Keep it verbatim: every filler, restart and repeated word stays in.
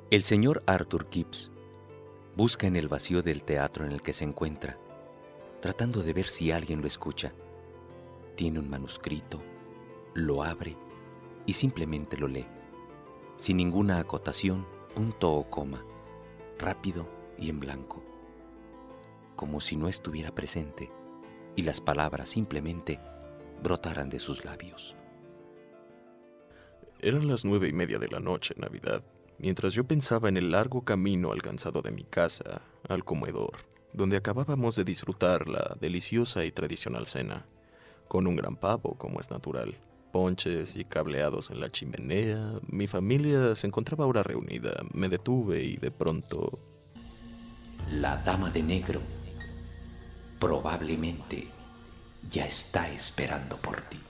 El señor Arthur Kipps busca en el vacío del teatro en el que se encuentra, tratando de ver si alguien lo escucha. Tiene un manuscrito, lo abre y simplemente lo lee, sin ninguna acotación, punto o coma, rápido y en blanco, como si no estuviera presente y las palabras simplemente brotaran de sus labios. Eran las nueve y media de la noche en Navidad, mientras yo pensaba en el largo camino alcanzado de mi casa al comedor, donde acabábamos de disfrutar la deliciosa y tradicional cena, con un gran pavo, como es natural, ponches y cableados en la chimenea. Mi familia se encontraba ahora reunida. Me detuve y de pronto... La dama de negro probablemente ya está esperando por ti.